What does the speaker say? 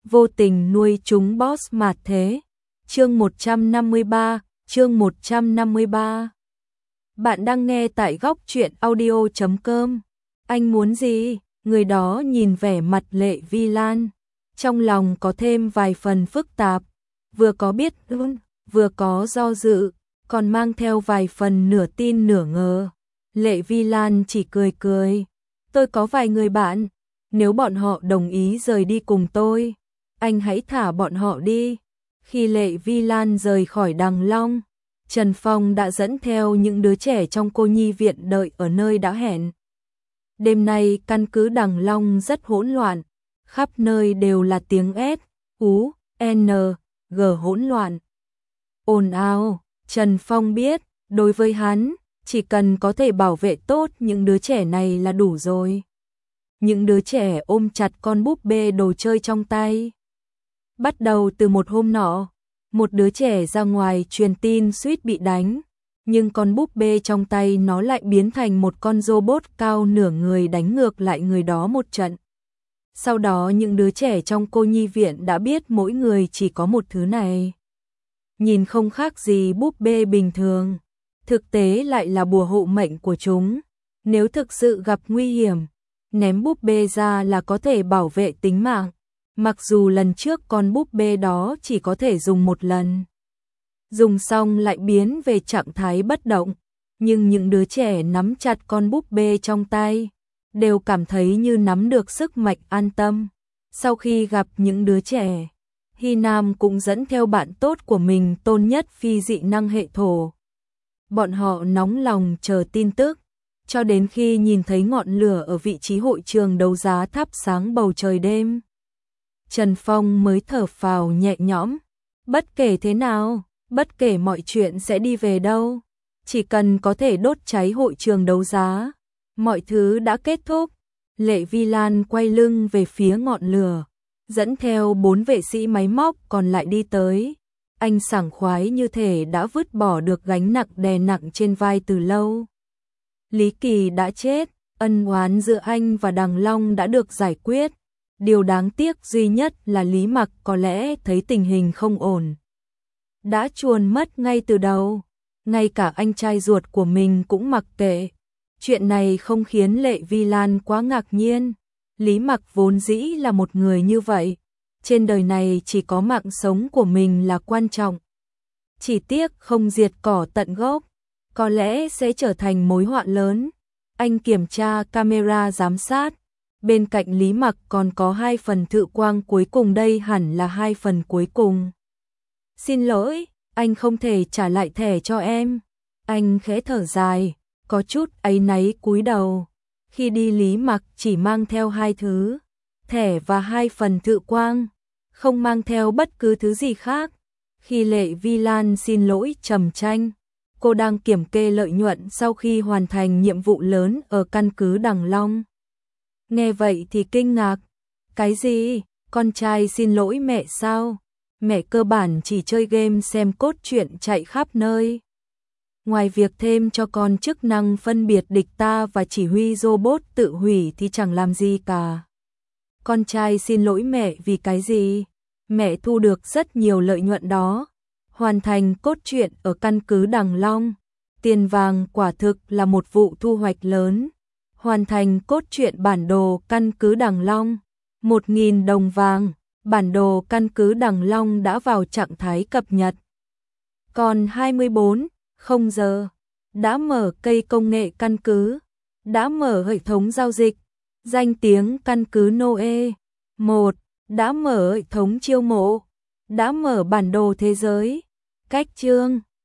vô tình nuôi chúng boss mà thế. Chương 153. Bạn đang nghe tại góc truyện audio.com. Anh muốn gì? Người đó nhìn vẻ mặt Lệ Vi Lan, trong lòng có thêm vài phần phức tạp, vừa có biết ơn, vừa có do dự, còn mang theo vài phần nửa tin nửa ngờ. Lệ Vi Lan chỉ cười cười, tôi có vài người bạn, nếu bọn họ đồng ý rời đi cùng tôi, anh hãy thả bọn họ đi. Khi Lệ Vi Lan rời khỏi Đằng Long, Trần Phong đã dẫn theo những đứa trẻ trong cô nhi viện đợi ở nơi đã hẹn. Đêm nay căn cứ Đằng Long rất hỗn loạn, khắp nơi đều là tiếng S, U, N, G hỗn loạn. Ồn ào, Trần Phong biết, đối với hắn, chỉ cần có thể bảo vệ tốt những đứa trẻ này là đủ rồi. Những đứa trẻ ôm chặt con búp bê đồ chơi trong tay. Bắt đầu từ một hôm nọ, một đứa trẻ ra ngoài truyền tin suýt bị đánh, nhưng con búp bê trong tay nó lại biến thành một con robot cao nửa người đánh ngược lại người đó một trận. Sau đó những đứa trẻ trong cô nhi viện đã biết mỗi người chỉ có một thứ này. Nhìn không khác gì búp bê bình thường, thực tế lại là bùa hộ mệnh của chúng. Nếu thực sự gặp nguy hiểm, ném búp bê ra là có thể bảo vệ tính mạng. Mặc dù lần trước con búp bê đó chỉ có thể dùng một lần, dùng xong lại biến về trạng thái bất động, nhưng những đứa trẻ nắm chặt con búp bê trong tay đều cảm thấy như nắm được sức mạnh an tâm. Sau khi gặp những đứa trẻ, Hy Nam cũng dẫn theo bạn tốt của mình Tôn Nhất Phi dị năng hệ thổ. Bọn họ nóng lòng chờ tin tức, cho đến khi nhìn thấy ngọn lửa ở vị trí hội trường đấu giá thắp sáng bầu trời đêm, Trần Phong mới thở phào nhẹ nhõm. Bất kể thế nào, bất kể mọi chuyện sẽ đi về đâu, chỉ cần có thể đốt cháy hội trường đấu giá, mọi thứ đã kết thúc. Lệ Vi Lan quay lưng về phía ngọn lửa, dẫn theo 4 vệ sĩ máy móc còn lại đi tới. Anh sảng khoái như thể đã vứt bỏ được gánh nặng đè nặng trên vai từ lâu. Lý Kỳ đã chết, ân oán giữa anh và Đằng Long đã được giải quyết. Điều đáng tiếc duy nhất là Lý Mặc có lẽ thấy tình hình không ổn, đã chuồn mất ngay từ đầu. Ngay cả anh trai ruột của mình cũng mặc kệ. Chuyện này không khiến Lệ Vi Lan quá ngạc nhiên. Lý Mặc vốn dĩ là một người như vậy. Trên đời này chỉ có mạng sống của mình là quan trọng. Chỉ tiếc không diệt cỏ tận gốc, có lẽ sẽ trở thành mối họa lớn. Anh kiểm tra camera giám sát. Bên cạnh Lý Mặc còn có 2 phần thự quang cuối cùng, đây hẳn là 2 phần cuối cùng. Xin lỗi, anh không thể trả lại thẻ cho em. Anh khẽ thở dài, có chút áy náy cúi đầu. Khi đi Lý Mặc chỉ mang theo 2 thứ, thẻ và 2 phần thự quang, không mang theo bất cứ thứ gì khác. Khi Lệ Vi Lan xin lỗi trầm tranh, cô đang kiểm kê lợi nhuận sau khi hoàn thành nhiệm vụ lớn ở căn cứ Đằng Long. Nghe vậy thì kinh ngạc. Cái gì? Con trai xin lỗi mẹ sao? Mẹ cơ bản chỉ chơi game xem cốt truyện chạy khắp nơi. Ngoài việc thêm cho con chức năng phân biệt địch ta và chỉ huy robot tự hủy thì chẳng làm gì cả. Con trai xin lỗi mẹ vì cái gì? Mẹ thu được rất nhiều lợi nhuận đó. Hoàn thành cốt truyện ở căn cứ Đằng Long. Tiền vàng quả thực là một vụ thu hoạch lớn. Hoàn thành cốt truyện bản đồ căn cứ Đằng Long, 1.000 đồng vàng. Bản đồ căn cứ Đằng Long đã vào trạng thái cập nhật. Còn 24:00 giờ, đã mở cây công nghệ căn cứ, đã mở hệ thống giao dịch, danh tiếng căn cứ Noe 1, đã mở hệ thống chiêu mộ, đã mở bản đồ thế giới, cách chương.